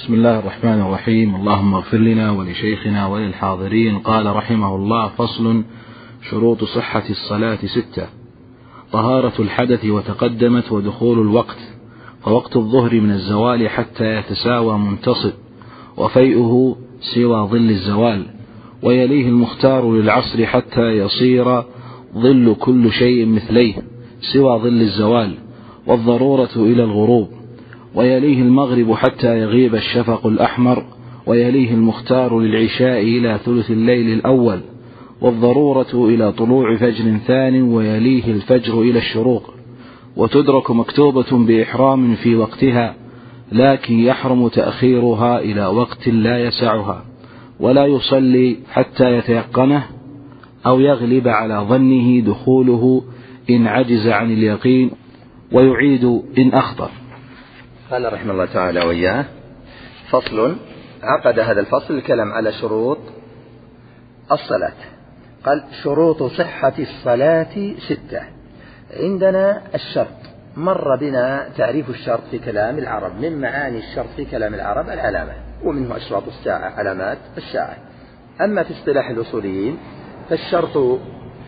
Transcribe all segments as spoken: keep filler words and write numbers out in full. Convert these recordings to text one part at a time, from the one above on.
بسم الله الرحمن الرحيم. اللهم اغفر لنا ولشيخنا وللحاضرين. قال رحمه الله: فصل. شروط صحة الصلاة ستة: طهارة الحدث وتقدمت، ودخول الوقت، فوقت الظهر من الزوال حتى يتساوى منتصف، وفيئه سوى ظل الزوال، ويليه المختار للعصر حتى يصير ظل كل شيء مثليه سوى ظل الزوال، والضرورة إلى الغروب، ويليه المغرب حتى يغيب الشفق الأحمر، ويليه المختار للعشاء إلى ثلث الليل الأول، والضرورة إلى طلوع فجر ثان، ويليه الفجر إلى الشروق، وتدرك مكتوبة بإحرام في وقتها، لكن يحرم تأخيرها إلى وقت لا يسعها، ولا يصلي حتى يتيقنه أو يغلب على ظنه دخوله إن عجز عن اليقين، ويعيد إن أخطأ. قال رحمه الله تعالى وإياه: فصل. عقد هذا الفصل الكلام على شروط الصلاة. قال: شروط صحة الصلاة ستة. عندنا الشرط، مر بنا تعريف الشرط في كلام العرب. من معاني الشرط في كلام العرب العلامة، ومنه أشراط الساعة، علامات الساعة. أما في اصطلاح الأصوليين فالشرط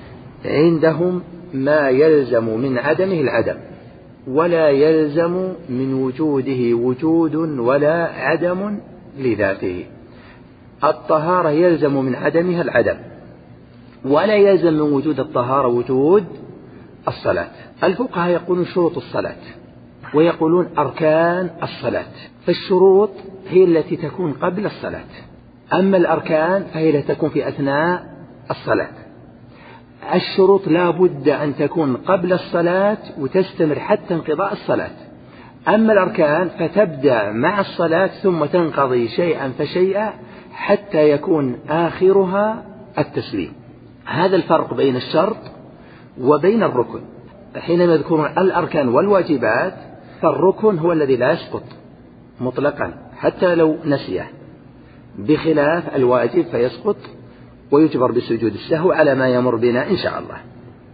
عندهم ما يلزم من عدمه العدم، ولا يلزم من وجوده وجود ولا عدم لذاته. الطهارة يلزم من عدمها العدم، ولا يلزم من وجود الطهارة وجود الصلاة. الفقهاء يقولون شروط الصلاة، ويقولون أركان الصلاة. فالشروط هي التي تكون قبل الصلاة، أما الأركان فهي التي تكون في أثناء الصلاة. الشروط لا بد أن تكون قبل الصلاة وتستمر حتى انقضاء الصلاة، أما الأركان فتبدأ مع الصلاة ثم تنقضي شيئا فشيئا حتى يكون آخرها التسليم. هذا الفرق بين الشرط وبين الركن. حينما يذكرون الأركان والواجبات فالركن هو الذي لا يسقط مطلقا حتى لو نسيه، بخلاف الواجب فيسقط ويجبر بسجود السهو على ما يمر بنا إن شاء الله.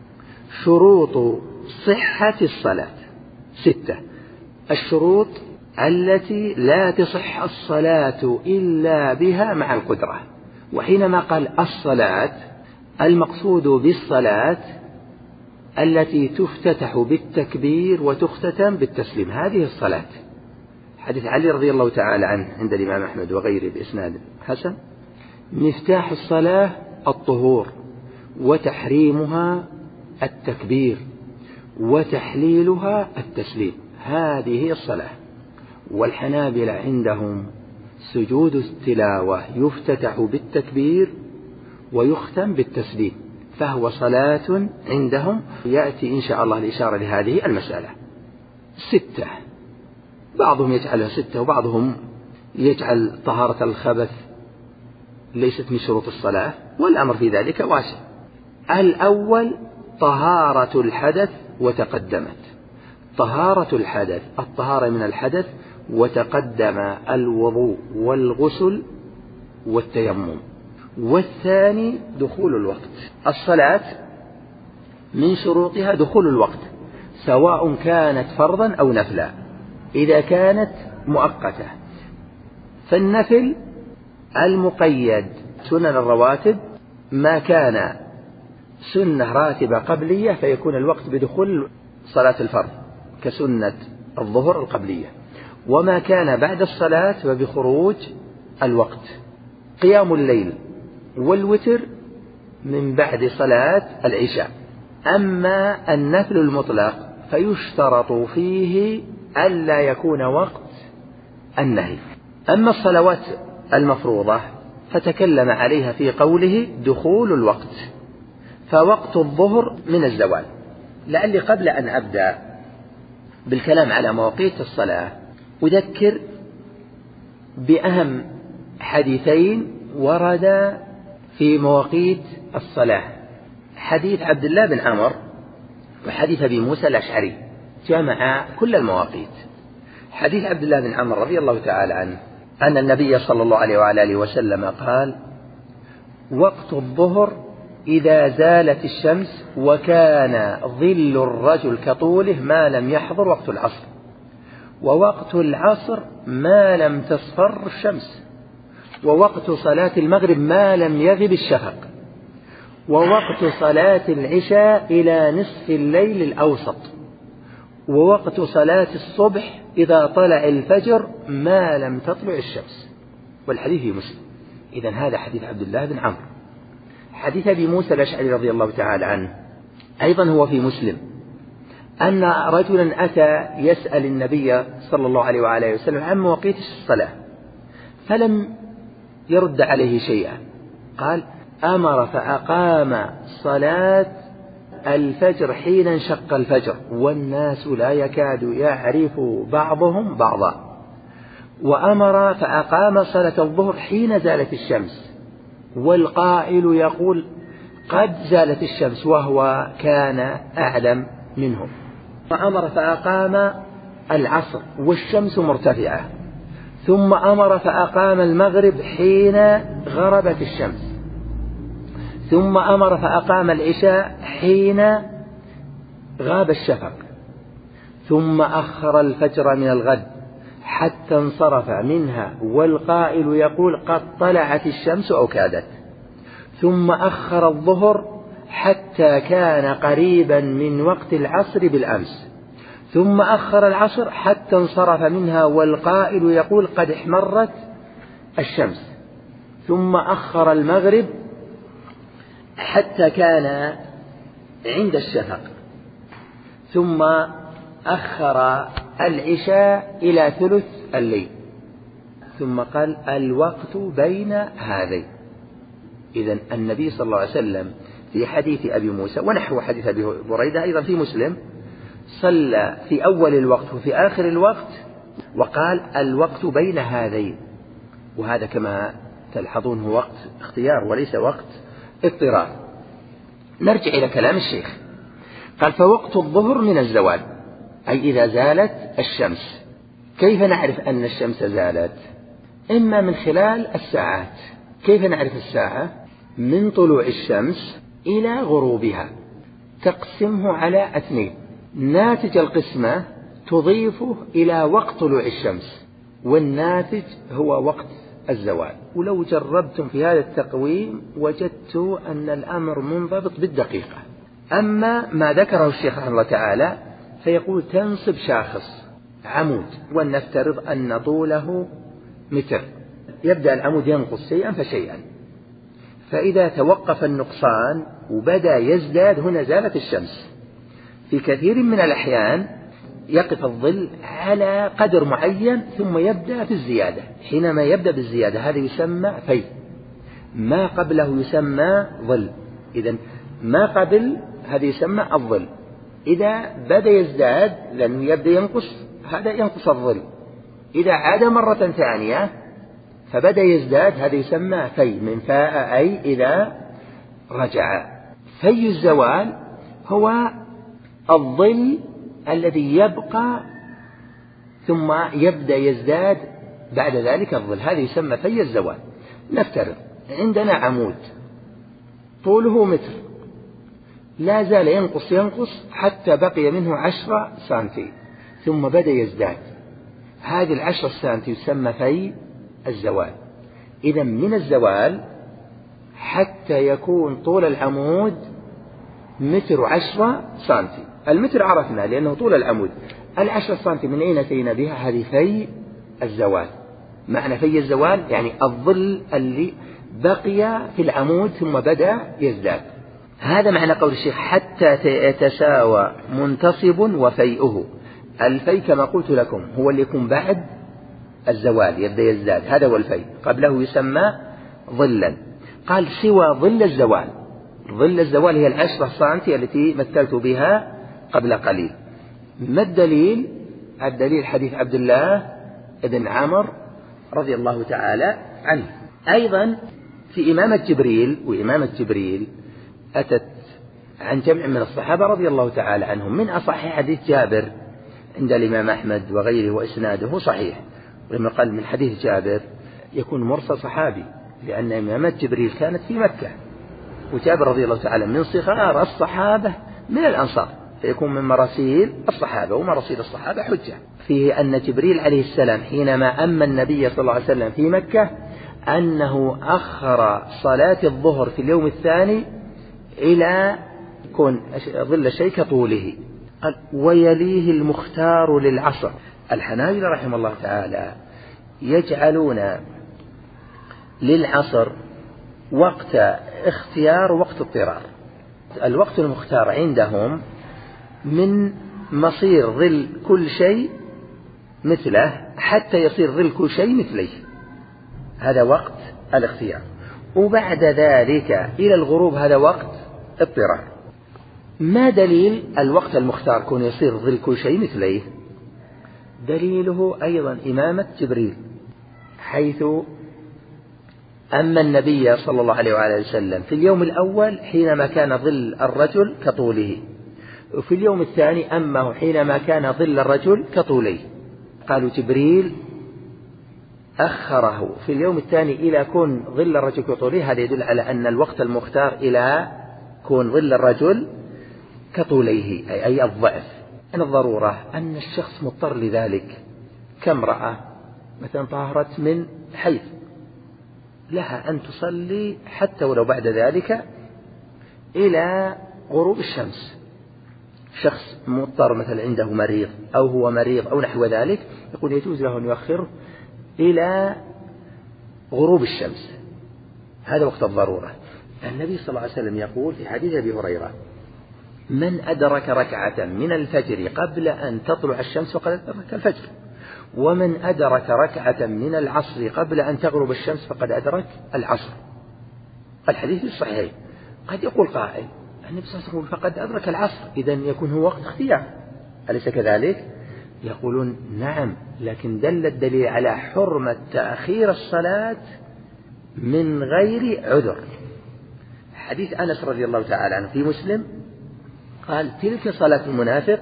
شروط صحة الصلاة ستة. الشروط التي لا تصح الصلاة إلا بها مع القدرة. وحينما قال الصلاة المقصود بالصلاة التي تفتتح بالتكبير وتختتم بالتسليم، هذه الصلاة. حديث علي رضي الله تعالى عنه عند الإمام أحمد وغيره بإسناد حسن: مفتاح الصلاة الطهور، وتحريمها التكبير، وتحليلها التسليم. هذه هي الصلاة. والحنابلة عندهم سجود التلاوة يفتتح بالتكبير ويختم بالتسليم، فهو صلاة عندهم. يأتي إن شاء الله الإشارة لهذه المسألة. ستة، بعضهم يجعلها ستة، وبعضهم يجعل طهارة الخبث ليست من شروط الصلاة، والأمر في ذلك واسع. الأول طهارة الحدث وتقدمت. طهارة الحدث الطهارة من الحدث، وتقدم الوضوء والغسل والتيمم. والثاني دخول الوقت. الصلاة من شروطها دخول الوقت، سواء كانت فرضا أو نفلا. إذا كانت مؤقتة فالنفل المقيد سنن الرواتب، ما كان سنة راتبة قبلية فيكون الوقت بدخول صلاة الفرض كسنة الظهر القبلية، وما كان بعد الصلاة فبخروج الوقت. قيام الليل والوتر من بعد صلاة العشاء. أما النفل المطلق فيشترط فيه ألا يكون وقت النهي. أما الصلوات المفروضة فتكلم عليها في قوله دخول الوقت، فوقت الظهر من الزوال. لعلي قبل أن أبدأ بالكلام على مواقيت الصلاة أذكر بأهم حديثين ورد في مواقيت الصلاة: حديث عبد الله بن عمر وحديث أبي موسى الأشعري، جمع كل المواقيت. حديث عبد الله بن عمر رضي الله تعالى عنه أن النبي صلى الله عليه وعلى آله وسلم قال: وقت الظهر إذا زالت الشمس وكان ظل الرجل كطوله ما لم يحضر وقت العصر، ووقت العصر ما لم تصفر الشمس، ووقت صلاة المغرب ما لم يغب الشفق، ووقت صلاة العشاء إلى نصف الليل الأوسط، ووقت صلاة الصبح إذا طلع الفجر ما لم تطلع الشمس. والحديث في مسلم. إذن هذا حديث عبد الله بن عمرو. حديث أبي موسى الأشعري رضي الله تعالى عنه أيضا هو في مسلم، أن رجلا أتى يسأل النبي صلى الله عليه وآله وسلم عن مواقيت الصلاة فلم يرد عليه شيئا. قال: أمر فأقام صلاة الفجر حين انشق الفجر والناس لا يكاد يعرف بعضهم بعضا، وأمر فأقام صلاة الظهر حين زالت الشمس والقائل يقول قد زالت الشمس وهو كان أعلم منهم، وأمر فأقام العصر والشمس مرتفعة، ثم أمر فأقام المغرب حين غربت الشمس، ثم أمر فأقام العشاء حين غاب الشفق، ثم أخر الفجر من الغد حتى انصرف منها والقائل يقول قد طلعت الشمس أو كادت، ثم أخر الظهر حتى كان قريبا من وقت العصر بالأمس، ثم أخر العصر حتى انصرف منها والقائل يقول قد احمرت الشمس، ثم أخر المغرب حتى كان عند الشفق، ثم أخر العشاء إلى ثلث الليل، ثم قال الوقت بين هذين. إذن النبي صلى الله عليه وسلم في حديث أبي موسى ونحو حديث أبي بريدة أيضا في مسلم صلى في أول الوقت وفي آخر الوقت وقال الوقت بين هذين، وهذا كما تلحظون هو وقت اختيار وليس وقت اضطرار. نرجع إلى كلام الشيخ. قال فوقت الظهر من الزوال، أي إذا زالت الشمس. كيف نعرف أن الشمس زالت؟ إما من خلال الساعات. كيف نعرف الساعة؟ من طلوع الشمس إلى غروبها، تقسمه على اثنين، ناتج القسمة تضيفه إلى وقت طلوع الشمس، والناتج هو وقت الزوال. ولو جربتم في هذا التقويم وجدت أن الأمر منضبط بالدقيقة. أما ما ذكره الشيخ رحمه الله تعالى فيقول تنصب شاخص عمود ولنفترض أن طوله متر، يبدأ العمود ينقص شيئا فشيئا، فإذا توقف النقصان وبدأ يزداد هنا زالت الشمس. في كثير من الأحيان يقف الظل على قدر معين ثم يبدأ في الزيادة، حينما يبدأ بالزيادة هذا يسمى في، ما قبله يسمى ظل. إذن ما قبل هذا يسمى الظل، إذا بدأ يزداد لأنه يبدأ ينقص هذا ينقص الظل، إذا عاد مرة ثانية فبدأ يزداد هذا يسمى في، من فاء أي إذا رجع. في الزوال هو الظل الذي يبقى ثم يبدأ يزداد بعد ذلك الظل، هذا يسمى في الزوال. نفترض عندنا عمود طوله متر لا زال ينقص ينقص حتى بقي منه عشرة سنتي ثم بدأ يزداد، هذه العشرة سنتي يسمى في الزوال. إذا من الزوال حتى يكون طول العمود متر وعشرة سنتي. المتر عرفنا لأنه طول العمود، العشرة سنتي من أين أتينا بها؟ هذه في الزوال. معنى في الزوال يعني الظل اللي بقي في العمود ثم بدأ يزداد. هذا معنى قول الشيخ حتى يتساوى منتصب وفيئه. الفي كما قلت لكم هو اللي يكون بعد الزوال يبدأ يزداد، هذا هو الفي، قبله يسمى ظلا. قال سوى ظل الزوال. ظل الزوال هي العشرة سنتي التي مثلت بها قبل قليل. ما الدليل؟ الدليل حديث عبد الله بن عمرو رضي الله تعالى عنه. أيضا في إمامة جبريل، وإمامة جبريل أتت عن جمع من الصحابة رضي الله تعالى عنهم، من أصح حديث جابر عند الإمام أحمد وغيره وإسناده صحيح. ولما قال من حديث جابر يكون مرسل صحابي، لأن إمامة جبريل كانت في مكة، وجابر رضي الله تعالى من صغار الصحابة من الأنصار، فيكون من مراسيل الصحابة، ومراسيل الصحابة حجة. فيه أن جبريل عليه السلام حينما أما النبي صلى الله عليه وسلم في مكة أنه أخر صلاة الظهر في اليوم الثاني إلى يكون ظل الشيء كطوله. ويليه المختار للعصر. الحنابلة رحمه الله تعالى يجعلون للعصر وقت اختيار ووقت اضطرار. الوقت المختار عندهم من مصير ظل كل شيء مثله حتى يصير ظل كل شيء مثله، هذا وقت الاختيار. وبعد ذلك إلى الغروب هذا وقت اضطرار. ما دليل الوقت المختار كون يصير ظل كل شيء مثله؟ دليله أيضا إمامة جبريل، حيث أما النبي صلى الله عليه وآله وسلم في اليوم الأول حينما كان ظل الرجل كطوله، وفي اليوم الثاني أمه حينما كان ظل الرجل كطوله. قالوا جبريل أخره في اليوم الثاني إلى كون ظل الرجل كطوله، هذا يدل على أن الوقت المختار إلى كون ظل الرجل كطوله، أي, أي الضعف. أن الضرورة أن الشخص مضطر لذلك، كامرأة مثلا طهرت من حيض لها أن تصلي حتى ولو بعد ذلك إلى غروب الشمس. شخص مضطر مثلا عنده مريض أو هو مريض أو نحو ذلك، يقول يجوز له أن يؤخره إلى غروب الشمس، هذا وقت الضرورة. النبي صلى الله عليه وسلم يقول في حديث أبي هريرة: من أدرك ركعة من الفجر قبل أن تطلع الشمس فقد أدرك الفجر، ومن أدرك ركعة من العصر قبل أن تغرب الشمس فقد أدرك العصر. الحديث في الصحيح. قد يقول قائل: النبي صلى الله عليه وسلم فقد أدرك العصر، إذن يكون هو وقت اختيار، أليس كذلك؟ يقولون نعم، لكن دل الدليل على حرمة تأخير الصلاة من غير عذر. حديث أنس رضي الله تعالى عنه في مسلم قال: تلك صلاة المنافق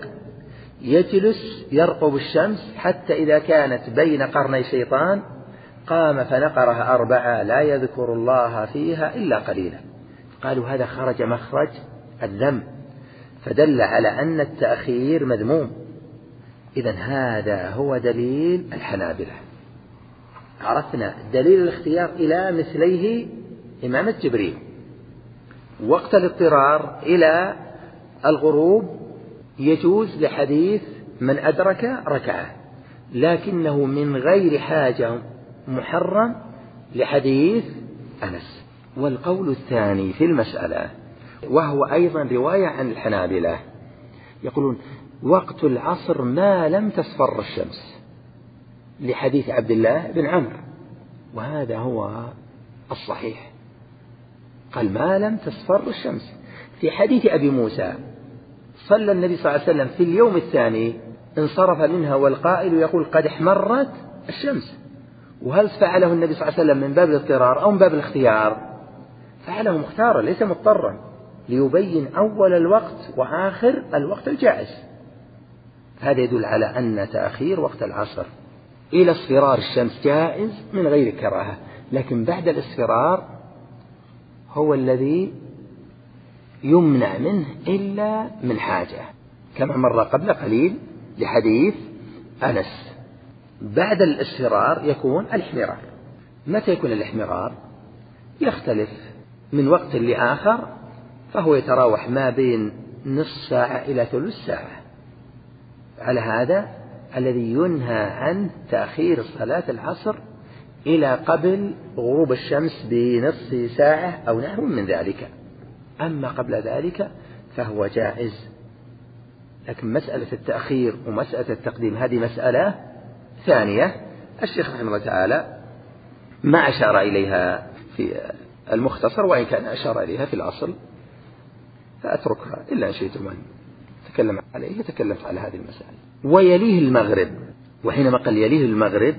يجلس يرقب الشمس حتى إذا كانت بين قرني شيطان قام فنقرها أربعة لا يذكر الله فيها إلا قليلا. قالوا هذا خرج مخرج الذم، فدل على أن التأخير مذموم. إذن هذا هو دليل الحنابلة. عرفنا دليل الاختيار إلى مثليه إمامة جبريل. وقت الاضطرار إلى الغروب يجوز لحديث من أدرك ركعة، لكنه من غير حاجة محرم لحديث أنس. والقول الثاني في المسألة، وهو أيضا رواية عن الحنابلة، يقولون وقت العصر ما لم تصفر الشمس، لحديث عبد الله بن عمرو، وهذا هو الصحيح. قال ما لم تصفر الشمس. في حديث أبي موسى صلى النبي صلى الله عليه وسلم في اليوم الثاني انصرف منها والقائل يقول قد احمرت الشمس. وهل فعله النبي صلى الله عليه وسلم من باب الاضطرار أو من باب الاختيار؟ فعله مختارا ليس مضطرا، ليبين أول الوقت وآخر الوقت الجائز. هذا يدل على أن تأخير وقت العصر إلى اصفرار الشمس جائز من غير كراهة، لكن بعد الاصفرار هو الذي يمنع منه إلا من حاجة، كما مر قبل قليل لحديث أنس. بعد الاصفرار يكون الاحمرار. متى يكون الاحمرار؟ يختلف من وقت لآخر، فهو يتراوح ما بين نصف ساعة إلى ثلث ساعة. على هذا الذي ينهى عن تأخير صلاة العصر إلى قبل غروب الشمس بنصف ساعة أو نحو من ذلك. أما قبل ذلك فهو جائز. لكن مسألة التأخير ومسألة التقديم هذه مسألة ثانية، الشيخ رحمه الله تعالى ما أشار إليها في المختصر، وإن كان أشار إليها في الأصل، فأتركها إلا أن شئتم أن تكلم عليه تكلمت على هذه المسألة. ويليه المغرب. وحينما قال يليه المغرب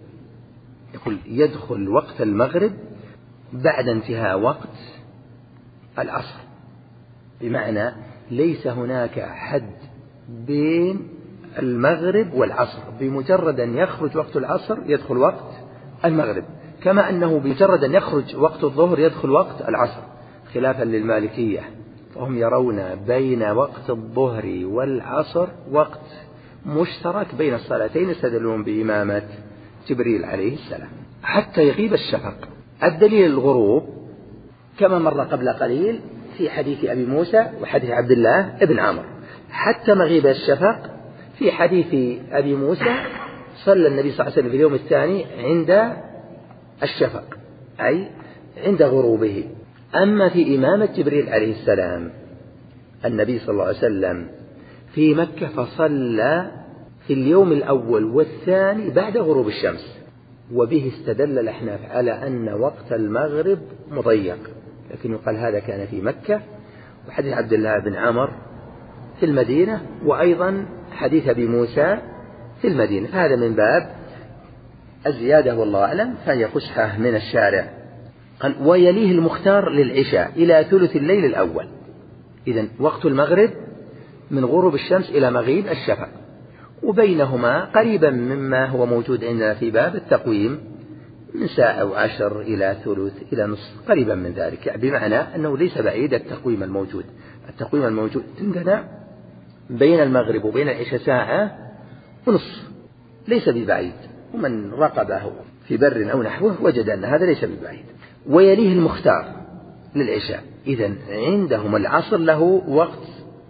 يقول يدخل وقت المغرب بعد انتهاء وقت العصر، بمعنى ليس هناك حد بين المغرب والعصر، بمجرد أن يخرج وقت العصر يدخل وقت المغرب، كما أنه بمجرد أن يخرج وقت الظهر يدخل وقت العصر، خلافا للمالكية فهم يرون بين وقت الظهر والعصر وقت مشترك بين الصلاتين، يستدلون بإمامة جبريل عليه السلام حتى يغيب الشفق. الدليل الغروب كما مر قبل قليل في حديث أبي موسى وحديث عبد الله ابن عمرو، حتى مغيب الشفق في حديث أبي موسى صلى النبي صلى الله عليه وسلم في اليوم الثاني عند الشفق أي عند غروبه. أما في إمامة جبريل عليه السلام النبي صلى الله عليه وسلم في مكة فصلى في اليوم الأول والثاني بعد غروب الشمس، وبه استدل الأحناف على أن وقت المغرب مضيق، لكن يقال هذا كان في مكة، وحديث عبد الله بن عمرو في المدينة، وأيضا حديث أبي موسى في المدينة، هذا من باب الزيادة والله أعلم، فهي فسحة من الشارع. قال ويليه المختار للعشاء إلى ثلث الليل الأول. إذن وقت المغرب من غروب الشمس إلى مغيب الشفق، وبينهما قريبا مما هو موجود عندنا في باب التقويم من ساعة وعشر إلى ثلث إلى نصف، قريبا من ذلك، يعني بمعنى أنه ليس بعيد التقويم الموجود. التقويم الموجود عندنا بين المغرب وبين العشاء ساعة ونصف، ليس ببعيد، ومن رقبه في بر أو نحوه وجد أن هذا ليس ببعيد. ويليه المختار للعشاء، إذن عندهم العصر له وقت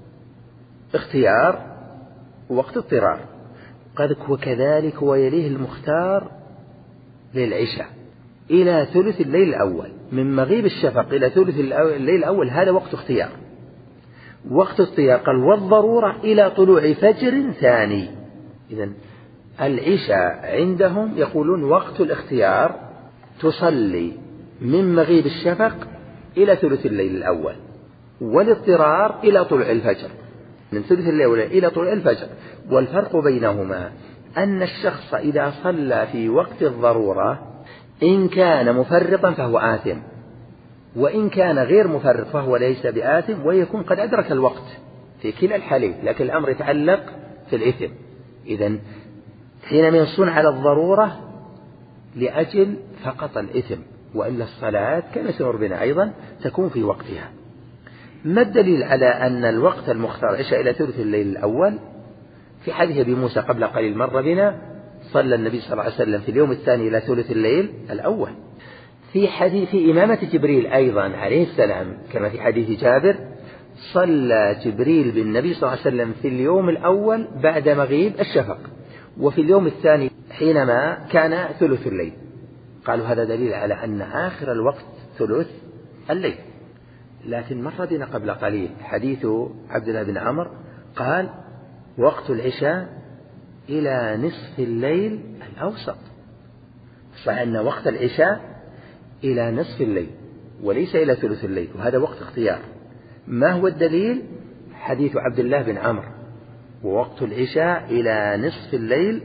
اختيار ووقت اضطرار، قد وكذلك ويليه المختار للعشاء إلى ثلث الليل الأول، من مغيب الشفق إلى ثلث الليل الأول، هذا وقت اختيار. وقت اختيار قال والضرورة إلى طلوع فجر ثاني. إذن العشاء عندهم يقولون وقت الاختيار تصلي من مغيب الشفق إلى ثلث الليل الأول، والاضطرار إلى طلوع الفجر، من ثلث الليل إلى طلوع الفجر. والفرق بينهما أن الشخص إذا صلى في وقت الضرورة إن كان مفرطا فهو آثم، وإن كان غير مفرط فهو ليس بآثم، ويكون قد أدرك الوقت في كلا الحالين، لكن الأمر يتعلق في الإثم. إذن حينما ينصون على الضرورة لأجل فقط الإثم، وإلا الصلاة كما سنر بنا أيضا تكون في وقتها. ما الدليل على أن الوقت المختار عشاء إلى ثلث الليل الأول؟ في حديث أبي موسى قبل قليل مر بنا صلى النبي صلى الله عليه وسلم في اليوم الثاني إلى ثلث الليل الأول. في حديث في إمامة جبريل أيضا عليه السلام كما في حديث جابر صلى جبريل بالنبي صلى الله عليه وسلم في اليوم الأول بعد مغيب الشفق، وفي اليوم الثاني حينما كان ثلث الليل. قالوا هذا دليل على أن آخر الوقت ثلث الليل. لكن مر بنا قبل قليل حديث عبد الله بن عمرو قال وقت العشاء إلى نصف الليل الأوسط، صحيح أن وقت العشاء إلى نصف الليل وليس إلى ثلث الليل، وهذا وقت اختيار. ما هو الدليل؟ حديث عبد الله بن عمرو ووقت العشاء إلى نصف الليل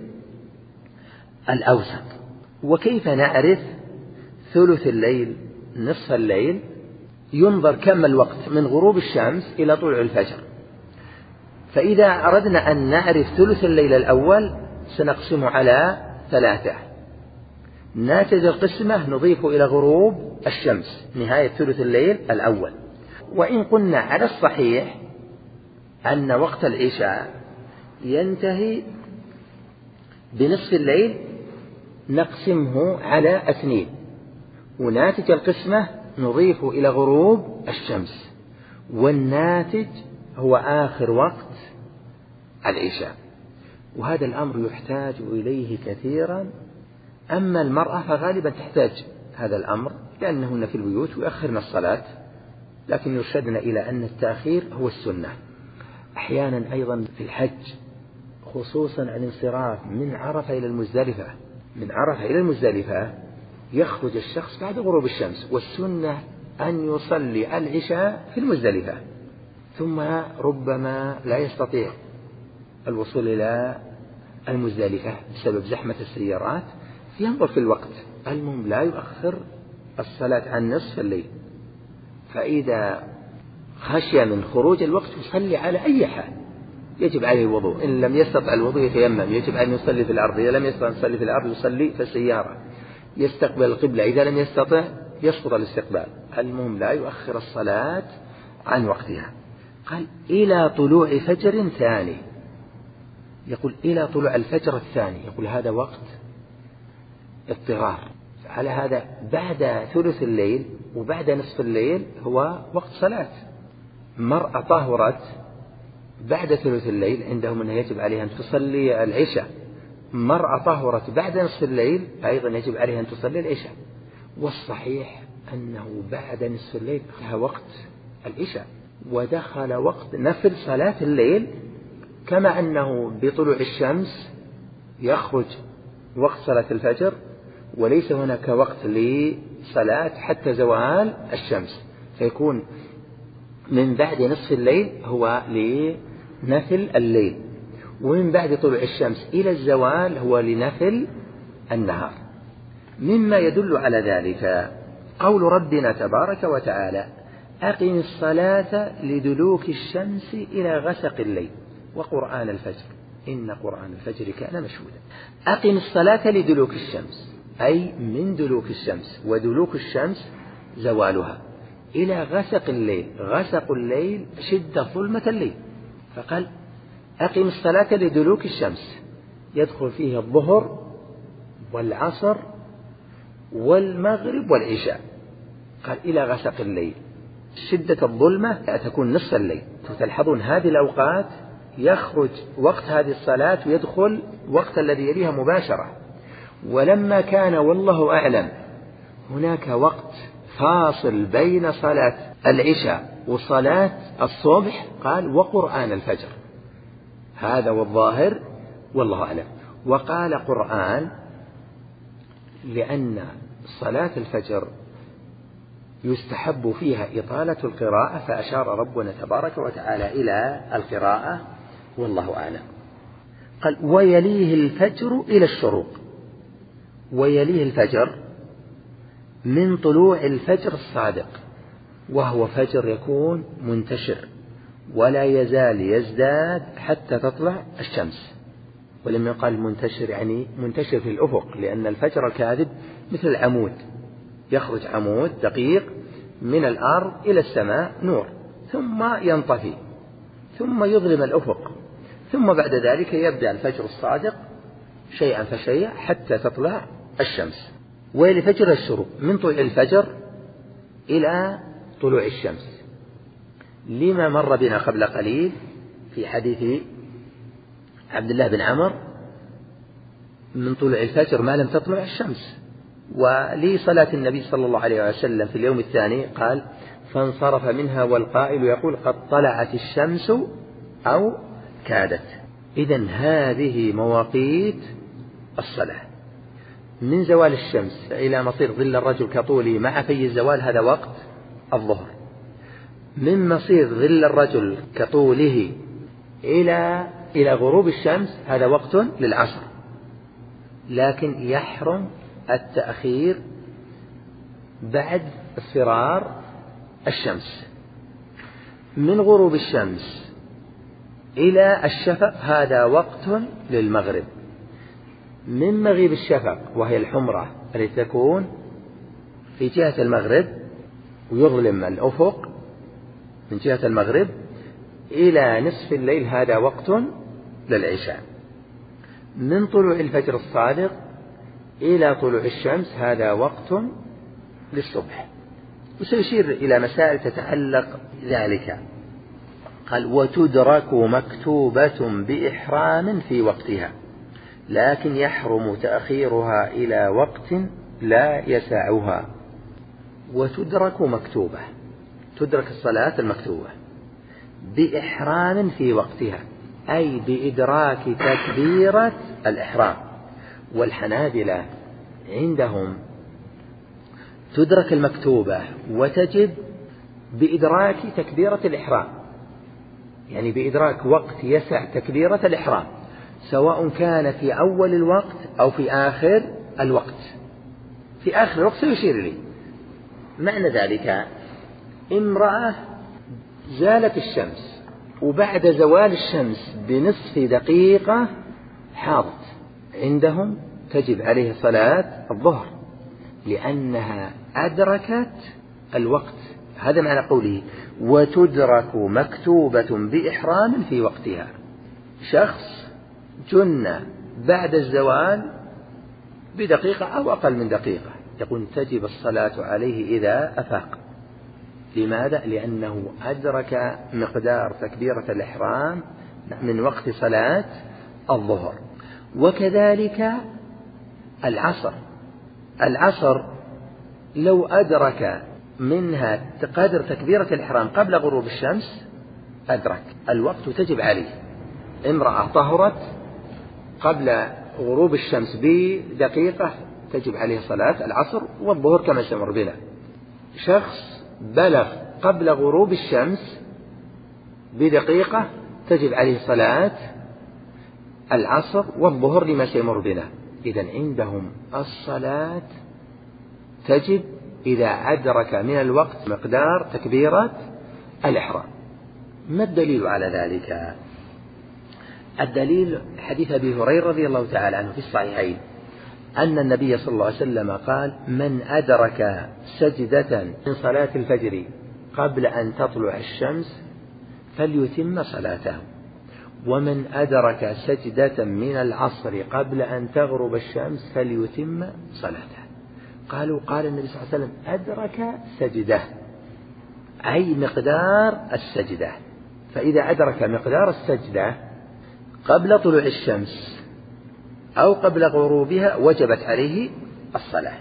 الأوسط. وكيف نعرف ثلث الليل نصف الليل؟ ينظر كم الوقت من غروب الشمس إلى طلوع الفجر. فإذا أردنا أن نعرف ثلث الليل الأول سنقسم على ثلاثة، ناتج القسمة نضيف إلى غروب الشمس نهاية ثلث الليل الأول. وإن قلنا على الصحيح أن وقت العشاء ينتهي بنصف الليل نقسمه على اثنين، وناتج القسمة نضيف إلى غروب الشمس، والناتج هو آخر وقت العشاء. وهذا الأمر يحتاج إليه كثيرا. أما المرأة فغالبا تحتاج هذا الأمر لأنهن في البيوت ويؤخرن الصلاة، لكن يرشدنا إلى أن التأخير هو السنة. أحيانا أيضا في الحج خصوصا الانصراف من عرفة إلى المزدلفة، من عرفة إلى المزدلفة يخرج الشخص بعد غروب الشمس، والسنة أن يصلي العشاء في المزدلفة، ثم ربما لا يستطيع الوصول إلى المزدلفة بسبب زحمة السيارات، ينظر في الوقت، المهم لا يؤخر الصلاة عن نصف الليل. فإذا خشي من خروج الوقت يصلي على أي حال، يجب عليه الوضوء، إن لم يستطع الوضوء يتيمم، يجب أن يصلي في الأرض، إذا لم يستطع أن يصلي في الأرض يصلي في السيارة، يستقبل القبلة، إذا لم يستطع يسقط الاستقبال. المهم لا يؤخر الصلاة عن وقتها. قال إلى طلوع فجر ثاني، يقول إلى طلوع الفجر الثاني، يقول هذا وقت اضطرار. على هذا بعد ثلث الليل وبعد نصف الليل هو وقت صلاة. مرأة طهرت بعد ثلث الليل عندهم أنه يجب عليها أن تصلي العشاء، مرأة طهرت بعد نصف الليل أيضا يجب عليها أن تصلي العشاء. والصحيح أنه بعد نصف الليل انتهى وقت العشاء ودخل وقت نفل صلاة الليل، كما أنه بطلوع الشمس يخرج وقت صلاة الفجر وليس هناك وقت لصلاة حتى زوال الشمس، فيكون من بعد نصف الليل هو لنفل الليل، ومن بعد طلوع الشمس إلى الزوال هو لنفل النهار. مما يدل على ذلك قول ربنا تبارك وتعالى: أقم الصلاة لدلوك الشمس إلى غسق الليل وقرآن الفجر إن قرآن الفجر كان مشهودا. أقم الصلاة لدلوك الشمس أي من دلوك الشمس، ودلوك الشمس زوالها، إلى غسق الليل. غسق الليل شدة ظلمة الليل، فقال أقم الصلاة لدلوك الشمس، يدخل فيه الظهر والعصر والمغرب والعشاء. قال إلى غسق الليل، شدة الظلمة تكون نصف الليل. تلحظون هذه الأوقات يخرج وقت هذه الصلاة ويدخل وقت الذي يليها مباشرة. ولما كان والله أعلم هناك وقت فاصل بين صلاة العشاء وصلاة الصبح قال وقرآن الفجر، هذا والظاهر والله أعلم. وقال قرآن لأن صلاة الفجر يستحب فيها إطالة القراءة، فأشار ربنا تبارك وتعالى إلى القراءة والله أعلم. قال ويليه الفجر إلى الشروق. ويليه الفجر من طلوع الفجر الصادق، وهو فجر يكون منتشر ولا يزال يزداد حتى تطلع الشمس. ولم يقال منتشر يعني منتشر في الأفق، لأن الفجر الكاذب مثل العمود، يخرج عمود دقيق من الأرض إلى السماء نور ثم ينطفي ثم يظلم الأفق، ثم بعد ذلك يبدأ الفجر الصادق شيئا فشيئا حتى تطلع الشمس. ويل فجر الشروق من طلوع الفجر إلى طلوع الشمس، لما مر بنا قبل قليل في حديث عبد الله بن عمر من طلوع الفجر ما لم تطلع الشمس. ولصلاة النبي صلى الله عليه وسلم في اليوم الثاني قال فانصرف منها والقائل يقول قد طلعت الشمس أو كادت. إذن هذه مواقيت الصلاة. من زوال الشمس إلى مصير ظل الرجل كطوله مع في الزوال هذا وقت الظهر. من مصير ظل الرجل كطوله إلى إلى غروب الشمس هذا وقت للعصر، لكن يحرم التأخير بعد اصفرار الشمس. من غروب الشمس إلى الشفق هذا وقت للمغرب. من مغيب الشفق وهي الحمرة التي تكون في جهة المغرب ويظلم الأفق من جهة المغرب إلى نصف الليل هذا وقت للعشاء. من طلوع الفجر الصادق إلى طلوع الشمس هذا وقت للصبح. وسيشير إلى مسائل تتعلق ذلك. قال وتدرك مكتوبة بإحرام في وقتها، لكن يحرم تأخيرها إلى وقت لا يسعها. وتدرك مكتوبة، تدرك الصلاة المكتوبة بإحرام في وقتها أي بإدراك تكبيرة الإحرام. والحنابلة عندهم تدرك المكتوبة وتجب بإدراك تكبيرة الإحرام، يعني بإدراك وقت يسع تكبيرة الإحرام سواء كان في أول الوقت أو في آخر الوقت. في آخر الوقت سيشير لي معنى ذلك. امرأة زالت الشمس وبعد زوال الشمس بنصف دقيقة حاضت، عندهم تجب عليه صلاة الظهر لأنها أدركت الوقت هذا معنى قوله وتدرك مكتوبة بإحرام في وقتها. شخص جن بعد الزوال بدقيقة أو أقل من دقيقة، يقول تجب الصلاة عليه إذا أفاق. لماذا؟ لأنه أدرك مقدار تكبيرة الإحرام من وقت صلاة الظهر. وكذلك العصر، العصر لو أدرك منها قدر تكبيرة الإحرام قبل غروب الشمس أدرك الوقت تجب عليه. امرأة طهرت قبل غروب الشمس بدقيقة تجب عليه صلاة العصر والظهر كما سمر بنا. شخص بلغ قبل غروب الشمس بدقيقة تجب عليه صلاة العصر والظهر لما سيمر بنا. إذن عندهم الصلاة تجب إذا أدرك من الوقت مقدار تكبيرة الإحرام. ما الدليل على ذلك؟ الدليل حديث أبي هريرة رضي الله تعالى عنه في الصحيحين أن النبي صلى الله عليه وسلم قال من أدرك سجدة من صلاة الفجر قبل أن تطلع الشمس فليتم صلاته، ومن أدرك سجدة من العصر قبل أن تغرب الشمس فليتم صلاته. قالوا قال النبي صلى الله عليه وسلم أدرك سجدة أي مقدار السجدة، فإذا أدرك مقدار السجدة قبل طلوع الشمس أو قبل غروبها وجبت عليه الصلاة.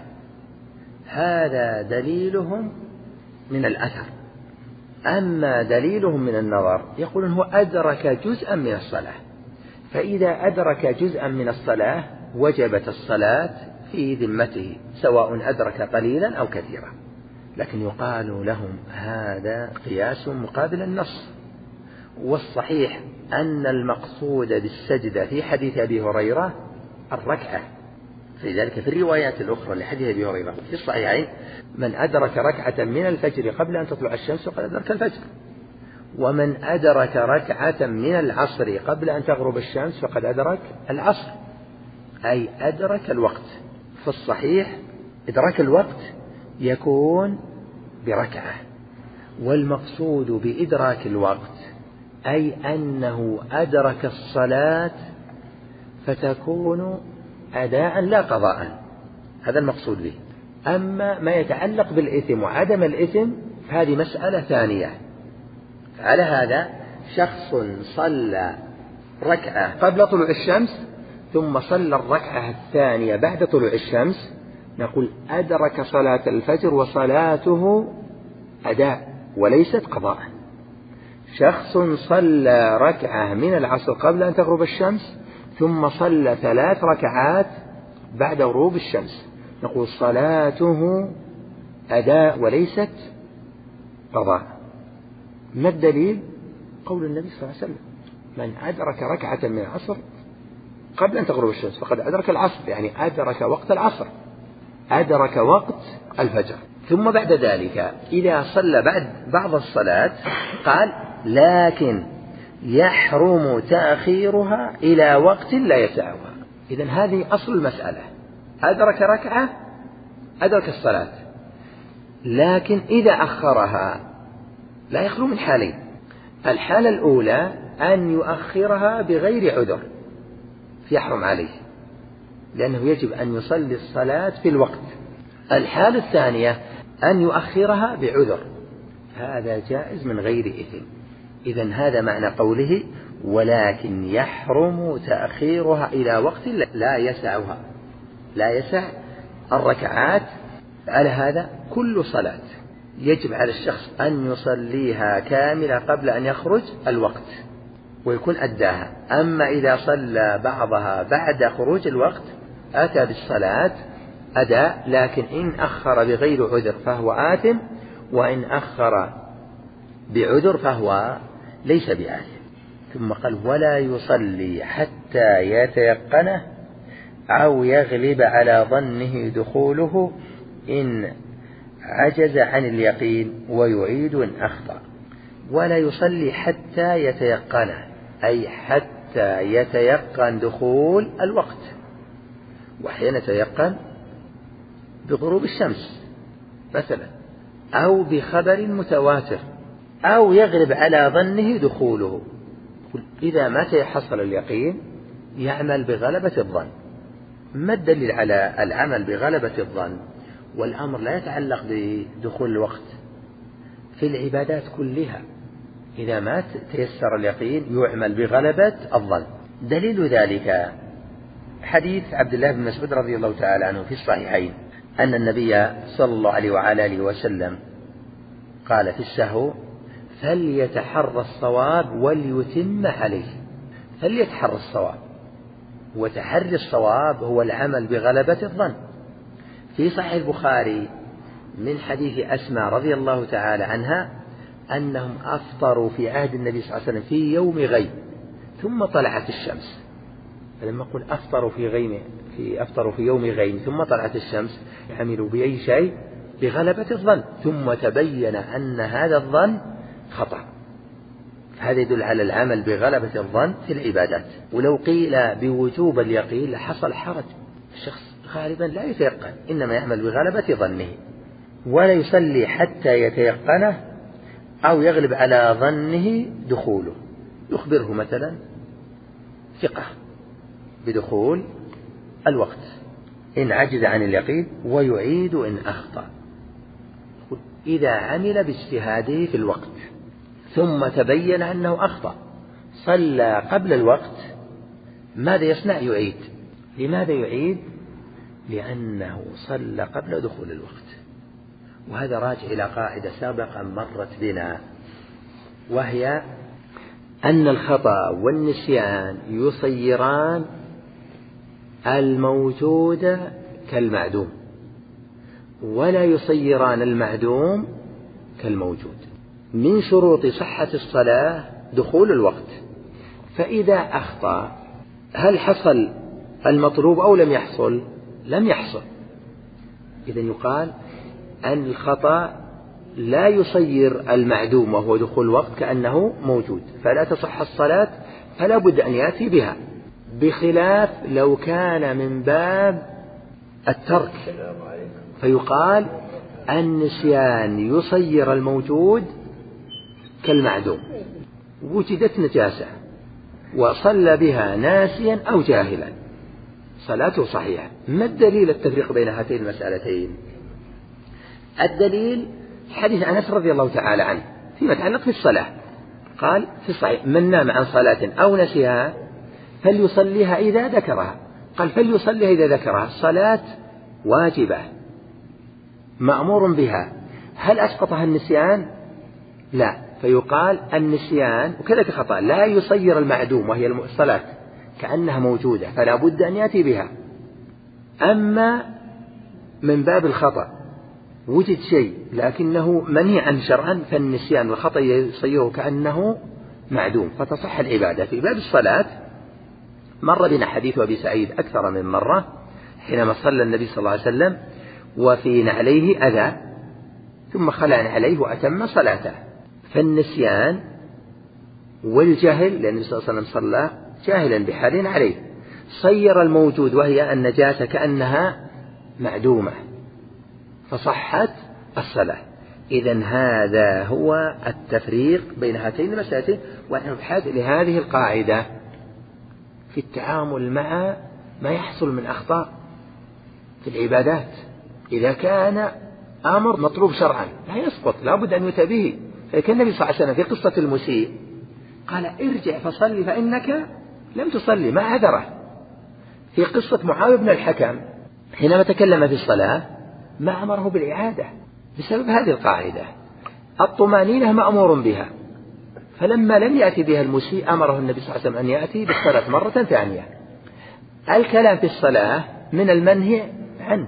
هذا دليلهم من الأثر. أما دليلهم من النظر يقولون هو أدرك جزءا من الصلاة، فإذا أدرك جزءا من الصلاة وجبت الصلاة في ذمته سواء أدرك قليلا أو كثيرا. لكن يقال لهم هذا قياس مقابل النص، والصحيح أن المقصود بالسجدة في حديث أبي هريرة الركعة، فلذلك في الروايات الأخرى لحديث أبي هريرة في الصحيحين من أدرك ركعة من الفجر قبل أن تطلع الشمس فقد أدرك الفجر، ومن أدرك ركعة من العصر قبل أن تغرب الشمس فقد أدرك العصر، أي أدرك الوقت. في الصحيح إدراك الوقت يكون بركعة، والمقصود بإدراك الوقت أي أنه أدرك الصلاة فتكون أداء لا قضاء، هذا المقصود به. أما ما يتعلق بالإثم وعدم الإثم هذه مسألة ثانية. على هذا شخص صلى ركعة قبل طلوع الشمس ثم صلى الركعة الثانية بعد طلوع الشمس نقول أدرك صلاة الفجر وصلاته أداء وليست قضاء. شخص صلى ركعة من العصر قبل أن تغرب الشمس ثم صلى ثلاث ركعات بعد غروب الشمس نقول صلاته أداء وليست قضاء. ما الدليل؟ قول النبي صلى الله عليه وسلم من أدرك ركعة من العصر قبل أن تغرب الشمس فقد أدرك العصر، يعني أدرك وقت العصر، أدرك وقت الفجر. ثم بعد ذلك إذا صلى بعد بعض الصلاة قال لكن يحرم تأخيرها إلى وقت لا يسعها. إذن هذه أصل المسألة، أدرك ركعة أدرك الصلاة، لكن إذا أخرها لا يخلو من حالين. الحالة الأولى أن يؤخرها بغير عذر يحرم عليه لأنه يجب أن يصلي الصلاة في الوقت. الحالة الثانية أن يؤخرها بعذر، هذا جائز من غير إثم. إذن هذا معنى قوله ولكن يحرم تأخيرها إلى وقت لا يسعها، لا يسع الركعات. على هذا كل صلاة يجب على الشخص أن يصليها كاملة قبل أن يخرج الوقت ويكون أداها. أما إذا صلى بعضها بعد خروج الوقت أتى بالصلاة أداء، لكن إن أخر بغير عذر فهو آثم، وإن أخر بعذر فهو ليس بآثم. ثم قال ولا يصلي حتى يتيقنه أو يغلب على ظنه دخوله إن عجز عن اليقين ويعيد إن أخطأ. ولا يصلي حتى يتيقنه أي حتى يتيقن دخول الوقت، وأحيانا يتيقن بغروب الشمس مثلا، أو بخبر متواتر أو يغلب على ظنه دخوله. إذا ما تحصل اليقين يعمل بغلبة الظن. ما الدليل على العمل بغلبة الظن؟ والأمر لا يتعلق بدخول الوقت في العبادات كلها، إذا ما تيسر اليقين يعمل بغلبة الظن. دليل ذلك حديث عبد الله بن مسعود رضي الله تعالى عنه في الصحيحين أن النبي صلى الله عليه وعلى آله وسلم قال في السهو: فليتحرى الصواب وليتم عليه. فليتحرى الصواب، وتحري الصواب هو العمل بغلبة الظن. في صحيح البخاري من حديث أسماء رضي الله تعالى عنها أنهم أفطروا في عهد النبي صلى الله عليه وسلم في يوم غيم ثم طلعت الشمس. فلما أقول أفطروا في غيم في أفطروا في يوم غيم ثم طلعت الشمس، عملوا بأي شيء؟ بغلبة الظن، ثم تبين أن هذا الظن خطأ. هذا يدل على العمل بغلبة الظن في العبادات. ولو قيل بوجوب اليقين لحصل حرج، الشخص غالبا لا يتيقن، إنما يعمل بغلبة ظنه. ولا يصلي حتى يتيقنه أو يغلب على ظنه دخوله. يخبره مثلا ثقة بدخول الوقت إن عجز عن اليقين ويعيد إن أخطأ. إذا عمل باجتهاده في الوقت ثم تبين أنه أخطأ، صلى قبل الوقت، ماذا يصنع؟ يعيد. لماذا يعيد؟ لأنه صلى قبل دخول الوقت. وهذا راجع إلى قاعدة سابقا مرت بنا، وهي أن الخطأ والنسيان يصيران الموجود كالمعدوم، ولا يصيران المعدوم كالموجود. من شروط صحة الصلاة دخول الوقت، فإذا أخطأ هل حصل المطلوب أو لم يحصل؟ لم يحصل. إذن يقال أن الخطأ لا يصير المعدوم وهو دخول الوقت كأنه موجود، فلا تصح الصلاة، فلا بد أن يأتي بها، بخلاف لو كان من باب الترك، فيقال النسيان يصير الموجود كالمعدوم. وجدت نجاسة وصلى بها ناسيا أو جاهلا، صلاته صحيحة. ما الدليل التفريق بين هاتين المسألتين؟ الدليل حديث أنس رضي الله تعالى عنه فيما يتعلق في الصلاة، قال في الصحيح: من نام عن صلاة أو نسيها فليصليها إذا ذكرها. قال فليصليها إذا ذكرها، الصلاة واجبة مأمور بها. هل أسقطها النسيان؟ لا. فيقال النسيان وكذلك خطأ لا يصير المعدوم وهي الصلاة كأنها موجودة، فلا بد أن يأتي بها. أما من باب الخطأ وجد شيء لكنه منهي عن شرعا، فالنسيان والخطأ يصيره كأنه معدوم، فتصح العبادة. في باب الصلاة مر بنا حديث أبي سعيد أكثر من مرة حينما صلى النبي صلى الله عليه وسلم وفي نعليه أذى ثم خلع عليه وأتم صلاته. فالنسيان والجهل، لأن النبي صلى الله عليه وسلم صلى جاهلا بحال عليه، صير الموجود وهي النجاسة كأنها معدومة، فصحت الصلاة. إذن هذا هو التفريق بين هاتين المسألتين، ونحن بحاجة لهذه القاعدة في التعامل مع ما يحصل من أخطاء في العبادات. إذا كان أمر مطلوب شرعا لا يسقط، لا بد أن يؤتى به. فكان النبي صلى الله عليه وسلم في قصة المسيء قال: ارجع فصلي فإنك لم تصلي، ما عذره. في قصة معاوية بن الحكم حينما تكلم في الصلاة ما أمره بالإعادة بسبب هذه القاعدة. الطمأنينة مأمور بها، فلما لم يأتي بها المسيء أمره النبي صلى الله عليه وسلم أن يأتي بالصلاة مرة ثانية. الكلام في الصلاة من المنهي عنه،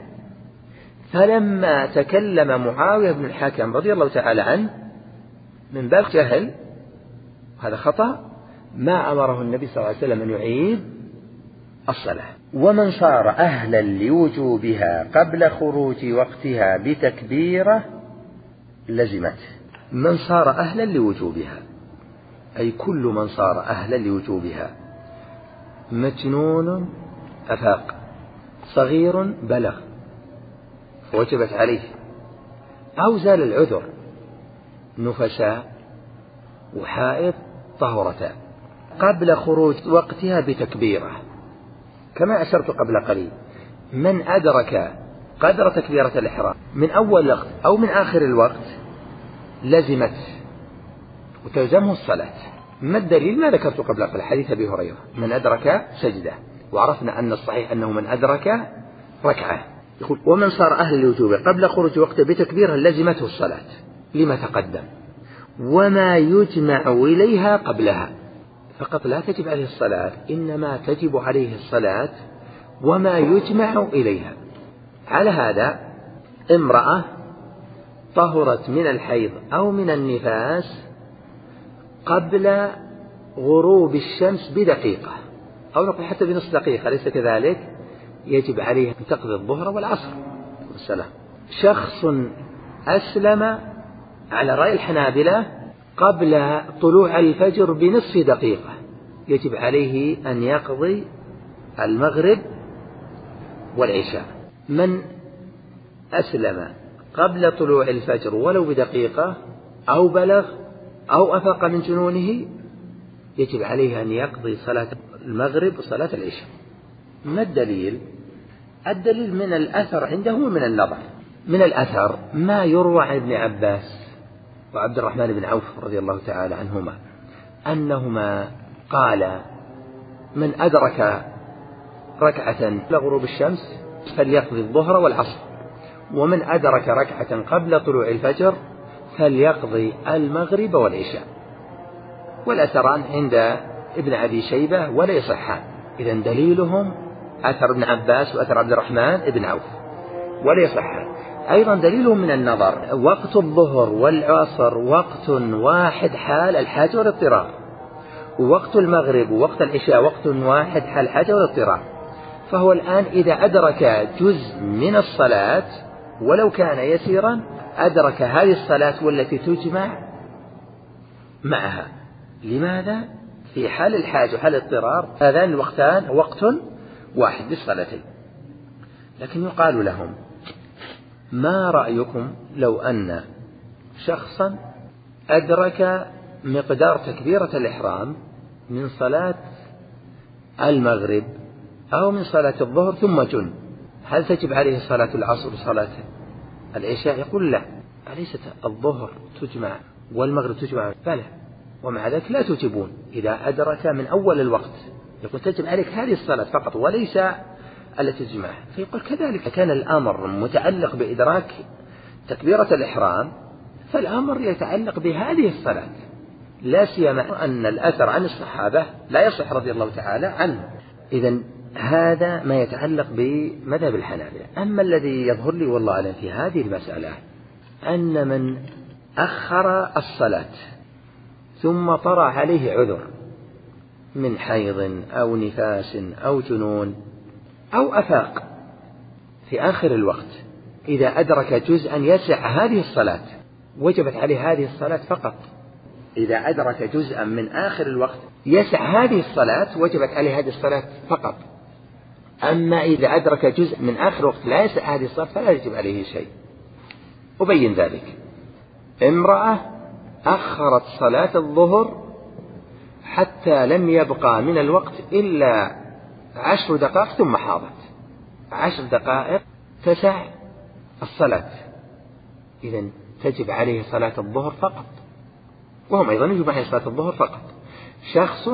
فلما تكلم معاوية بن الحكم رضي الله تعالى عنه من باب جهل، هذا خطأ، ما أمره النبي صلى الله عليه وسلم أن يعيد الصلاة. ومن صار أهلا لوجوبها قبل خروج وقتها بتكبيرة لزمته. من صار أهلا لوجوبها أي كل من صار أهلا لوجوبها، مجنون أفاق، صغير بلغ فوجبت عليه، أو زال العذر، نفساء وحائض طهرتان قبل خروج وقتها بتكبيرة، كما أشرت قبل قليل، من أدرك قدر تكبيرة الإحرام من أول وقت أو من آخر الوقت لزمت وتلزمه الصلاة. ما الدليل؟ ما ذكرت قبل قليل، حديث أبي هريرة من أدرك سجدة، وعرفنا أن الصحيح أنه من أدرك ركعة. يقول ومن صار أهل الوجوب قبل خروج وقته بتكبيرة لزمته الصلاة لما تقدم، وما يجمع إليها قبلها، فقط لا تجب عليه الصلاة، إنما تجب عليه الصلاة وما يجمع إليها. على هذا امرأة طهرت من الحيض أو من النفاس قبل غروب الشمس بدقيقة أو نقول حتى بنصف دقيقة، ليس كذلك، يجب عليها أن تقضي الظهر والعصر والسلام. شخص أسلم على رأي الحنابلة قبل طلوع الفجر بنصف دقيقة، يجب عليه أن يقضي المغرب والعشاء. من أسلم قبل طلوع الفجر ولو بدقيقة أو بلغ أو أفاق من جنونه يجب عليه أن يقضي صلاة المغرب وصلاة العشاء. ما الدليل؟ الدليل من الأثر عنده ومن النظر. من الأثر ما يروى عن ابن عباس وعبد الرحمن بن عوف رضي الله تعالى عنهما أنهما قال من أدرك ركعة قبل غروب الشمس فليقضي الظهر والعصر، ومن أدرك ركعة قبل طلوع الفجر فليقضي المغرب والعشاء. والأثران عند ابن أبي شيبة ولا يصحان، إذن دليلهم أثر ابن عباس وأثر عبد الرحمن بن عوف ولا يصحان. أيضا دليلهم من النظر، وقت الظهر والعصر وقت واحد حال الحاجة والاضطرار، ووقت المغرب ووقت العشاء وقت واحد حال الحاجة والاضطرار. فهو الآن إذا أدرك جزء من الصلاة ولو كان يسيرا أدرك هذه الصلاة والتي تجمع معها. لماذا؟ في حال الحاجة وحال الاضطرار هذان الوقتان وقت واحد للصلاتين. لكن يقال لهم ما رأيكم لو أن شخصا أدرك مقدار تكبيرة الإحرام من صلاة المغرب أو من صلاة الظهر ثم جن، هل تجب عليه صلاة العصر وصلاة العشاء؟ يقول لا، أليست الظهر تجمع والمغرب تجمع؟ بلى، ومع ذلك لا تجبون إذا أدرك من أول الوقت، يقول تجب عليك هذه الصلاة فقط وليس التي تجمعها. فيقول كذلك كان الأمر متعلق بإدراك تكبيرة الإحرام فالأمر يتعلق بهذه الصلاة، لا سيما أن الأثر عن الصحابة لا يصح رضي الله تعالى عنه. إذن هذا ما يتعلق بمذهب الحنابلة. أما الذي يظهر لي والله أعلم في هذه المسألة أن من أخر الصلاة ثم طرأ عليه عذر من حيض أو نفاس أو جنون أو أفاق في آخر الوقت، إذا أدرك جزءا يسع هذه الصلاة وجبت عليه هذه الصلاة فقط. إذا أدرك جزءا من آخر الوقت يسع هذه الصلاة وجبت عليه هذه الصلاة فقط. أما إذا أدرك جزء من آخر الوقت لا يسع هذه الصلاة فلا يجب عليه شيء. أبين ذلك. امرأة أخرت صلاة الظهر حتى لم يبقى من الوقت إلا عشر دقائق ثم حاضت، عشر دقائق تسع الصلاة، إذن تجب عليه صلاة الظهر فقط، وهم أيضا يجب عليه صلاة الظهر فقط. شخص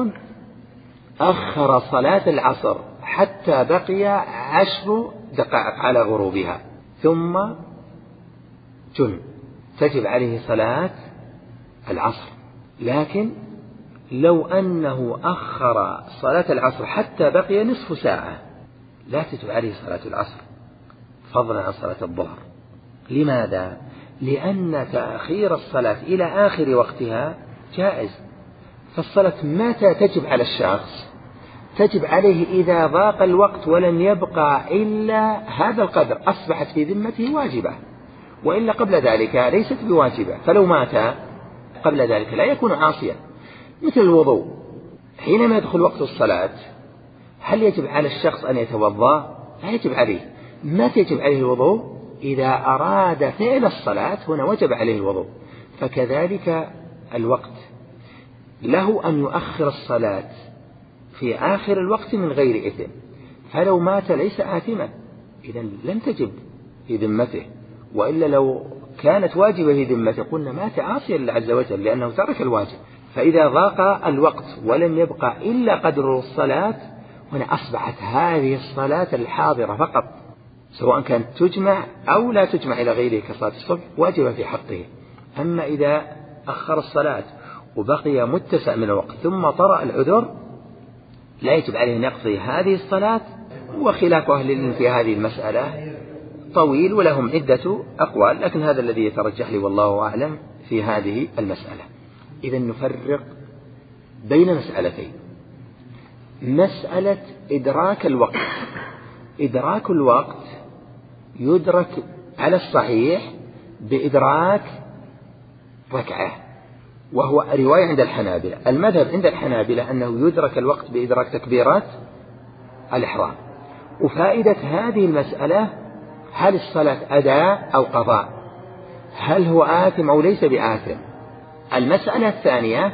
أخر صلاة العصر حتى بقي عشر دقائق على غروبها ثم جن، تجب عليه صلاة العصر. لكن لو أنه أخر صلاة العصر حتى بقي نصف ساعة لا تجب عليه صلاة العصر فضلا عن صلاة الظهر. لماذا؟ لأن تأخير الصلاة إلى آخر وقتها جائز. فالصلاة متى تجب على الشخص؟ تجب عليه إذا ضاق الوقت ولم يبقى إلا هذا القدر أصبحت في ذمته واجبة، وإلا قبل ذلك ليست بواجبة. فلو مات قبل ذلك لا يكون عاصيا. مثل الوضوء، حينما يدخل وقت الصلاة هل يجب على الشخص أن يتوضأ؟ لا يجب عليه. ما يجب عليه الوضوء إذا أراد فعل الصلاة هنا وجب عليه الوضوء. فكذلك الوقت له أن يؤخر الصلاة في آخر الوقت من غير إثم، فلو مات ليس آثما، إذن لم تجب في ذمته، وإلا لو كانت واجبة في ذمته قلنا مات عاصيا لله عز وجل لأنه ترك الواجب. فإذا ضاق الوقت ولم يبقى إلا قدر الصلاة هنا أصبحت هذه الصلاة الحاضرة فقط، سواء كانت تجمع أو لا تجمع إلى غيره كصلاة الصبح، واجبة في حقه. أما إذا أخر الصلاة وبقي متسع من الوقت ثم طرأ العذر لا يجب عليه أن يقضي هذه الصلاة. وخلاف أهل العلم في هذه المسألة طويل ولهم عدة أقوال، لكن هذا الذي يترجح لي والله أعلم في هذه المسألة. إذا نفرق بين مسألتين: مسألة إدراك الوقت. إدراك الوقت يدرك على الصحيح بإدراك ركعة، وهو رواية عند الحنابلة. المذهب عند الحنابلة أنه يدرك الوقت بإدراك تكبيرات الإحرام. وفائدة هذه المسألة هل الصلاة أداء أو قضاء، هل هو آثم أو ليس بآثم. المسألة الثانية: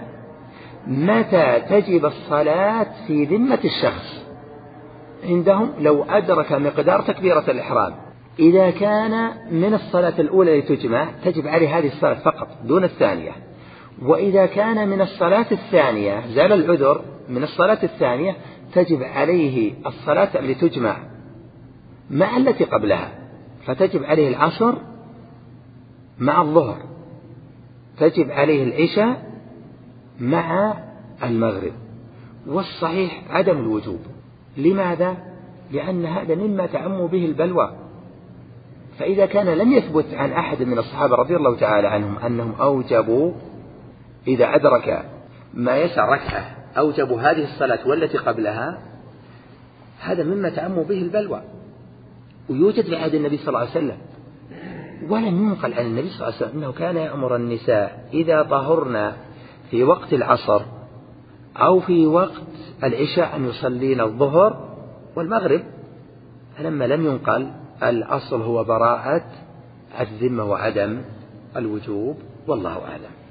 متى تجب الصلاة في ذمة الشخص؟ عندهم لو أدرك مقدار تكبيرة الإحرام، إذا كان من الصلاة الأولى لتجمع تجب عليه هذه الصلاة فقط دون الثانية، وإذا كان من الصلاة الثانية زال العذر من الصلاة الثانية تجب عليه الصلاة لتجمع مع التي قبلها، فتجب عليه العصر مع الظهر، تجب عليه العشاء مع المغرب. والصحيح عدم الوجوب. لماذا؟ لأن هذا مما تعم به البلوى. فإذا كان لم يثبت عن أحد من الصحابة رضي الله تعالى عنهم أنهم أوجبوا إذا أدرك ما يسع ركعة أوجبوا هذه الصلاة والتي قبلها، هذا مما تعم به البلوى. ويوجد في عهد النبي صلى الله عليه وسلم، ولم ينقل عن النبي صلى الله عليه وسلم أنه كان يأمر النساء إذا طهرن في وقت العصر أو في وقت العشاء أن يصلين الظهر والمغرب. فلما لم ينقل، الأصل هو براءة الذمة وعدم الوجوب، والله أعلم.